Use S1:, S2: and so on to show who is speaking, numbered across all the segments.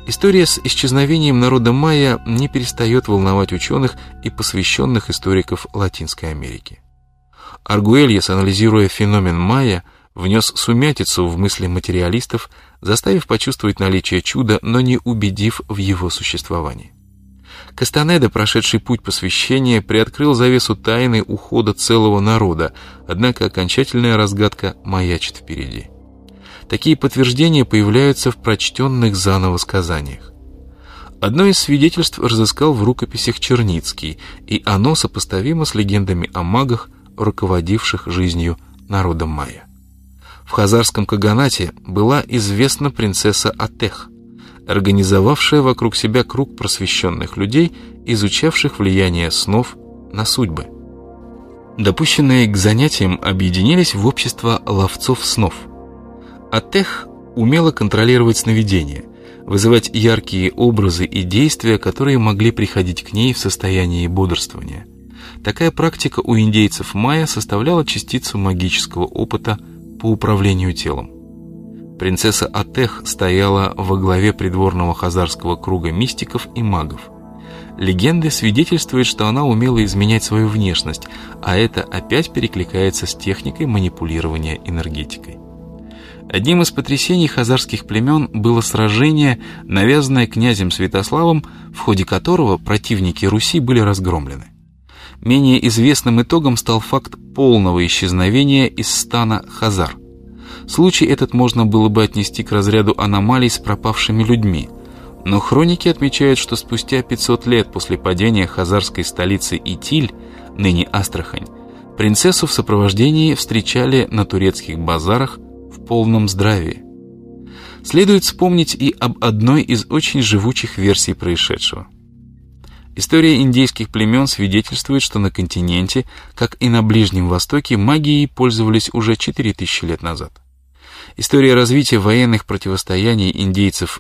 S1: История с исчезновением народа майя не перестает волновать ученых и посвященных историков Латинской Америки. Аргуэльес, анализируя феномен майя, внес сумятицу в мысли материалистов, заставив почувствовать наличие чуда, но не убедив в его существовании. Кастанеда, прошедший путь посвящения, приоткрыл завесу тайны ухода целого народа, однако окончательная разгадка маячит впереди. Такие подтверждения появляются в прочтенных заново сказаниях. Одно из свидетельств разыскал в рукописях Черницкий, и оно сопоставимо с легендами о магах, руководивших жизнью народа майя. В хазарском каганате была известна принцесса Атех, организовавшая вокруг себя круг просвещенных людей, изучавших влияние снов на судьбы. Допущенные к занятиям объединились в общество ловцов снов. Атех умела контролировать сновидения, вызывать яркие образы и действия, которые могли приходить к ней в состоянии бодрствования. Такая практика у индейцев майя составляла частицу магического опыта по управлению телом. Принцесса Атех стояла во главе придворного хазарского круга мистиков и магов. Легенды свидетельствуют, что она умела изменять свою внешность, а это опять перекликается с техникой манипулирования энергетикой. Одним из потрясений хазарских племен было сражение, навязанное князем Святославом, в ходе которого противники Руси были разгромлены. Менее известным итогом стал факт полного исчезновения из стана хазар. Случай этот можно было бы отнести к разряду аномалий с пропавшими людьми, но хроники отмечают, что спустя 500 лет после падения хазарской столицы Итиль, ныне Астрахань, принцессу в сопровождении встречали на турецких базарах в полном здравии. Следует вспомнить и об одной из очень живучих версий происшедшего. История индейских племен свидетельствует, что на континенте, как и на Ближнем Востоке, магией пользовались уже 4000 лет назад. История развития военных противостояний индейцев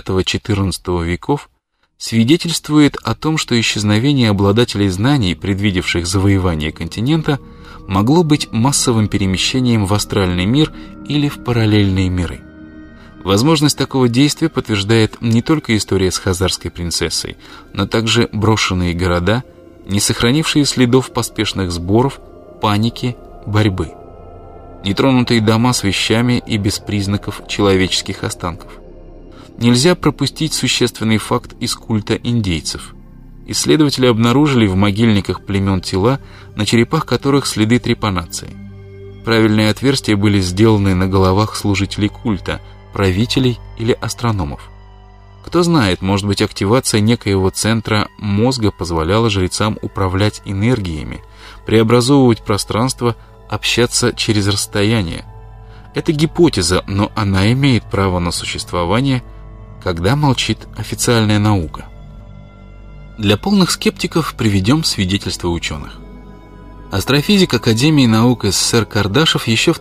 S1: X-XIV веков свидетельствует о том, что исчезновение обладателей знаний, предвидевших завоевание континента, могло быть массовым перемещением в астральный мир или в параллельные миры. Возможность такого действия подтверждает не только история с хазарской принцессой, но также брошенные города, не сохранившие следов поспешных сборов, паники, борьбы. Нетронутые дома с вещами и без признаков человеческих останков. Нельзя пропустить существенный факт из культа индейцев. Исследователи обнаружили в могильниках племен тела, на черепах которых следы трепанации. Правильные отверстия были сделаны на головах служителей культа, правителей или астрономов. Кто знает, может быть, активация некоего центра мозга позволяла жрецам управлять энергиями, преобразовывать пространство, общаться через расстояние. Это гипотеза, но она имеет право на существование, когда молчит официальная наука. Для полных скептиков приведем свидетельства ученых. Астрофизик Академии наук СССР Кардашев еще в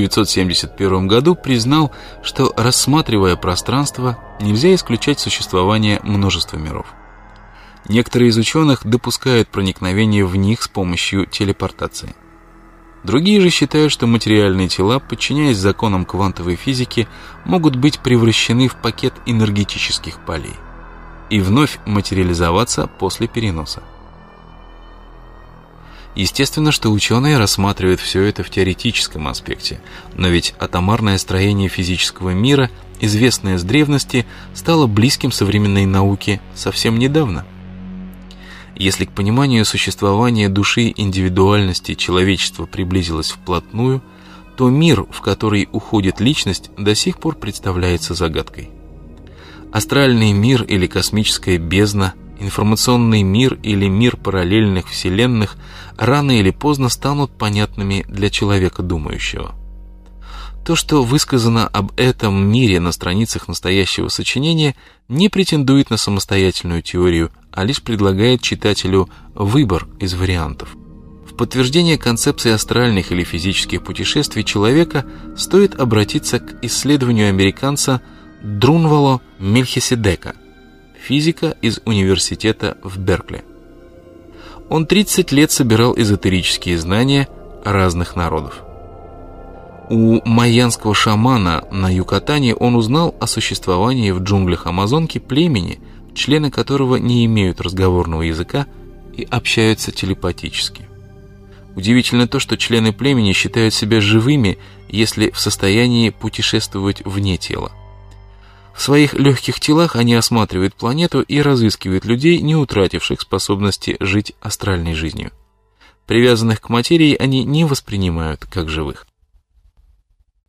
S1: 1971 году признал, что, рассматривая пространство, нельзя исключать существование множества миров. Некоторые из ученых допускают проникновение в них с помощью телепортации. Другие же считают, что материальные тела, подчиняясь законам квантовой физики, могут быть превращены в пакет энергетических полей и вновь материализоваться после переноса. Естественно, что ученые рассматривают все это в теоретическом аспекте, но ведь атомарное строение физического мира, известное с древности, стало близким современной науке совсем недавно. Если к пониманию существования души и индивидуальности человечество приблизилось вплотную, то мир, в который уходит личность, до сих пор представляется загадкой. Астральный мир или космическая бездна, информационный мир или мир параллельных вселенных рано или поздно станут понятными для человека думающего. То, что высказано об этом мире на страницах настоящего сочинения, не претендует на самостоятельную теорию, а лишь предлагает читателю выбор из вариантов. В подтверждение концепции астральных или физических путешествий человека стоит обратиться к исследованию американца Друнвало Мельхиседека, физика из университета в Беркли. Он 30 лет собирал эзотерические знания разных народов. У майянского шамана на Юкатане он узнал о существовании в джунглях Амазонки племени, члены которого не имеют разговорного языка и общаются телепатически. Удивительно то, что члены племени считают себя живыми, если в состоянии путешествовать вне тела. В своих легких телах они осматривают планету и разыскивают людей, не утративших способности жить астральной жизнью. Привязанных к материи они не воспринимают как живых.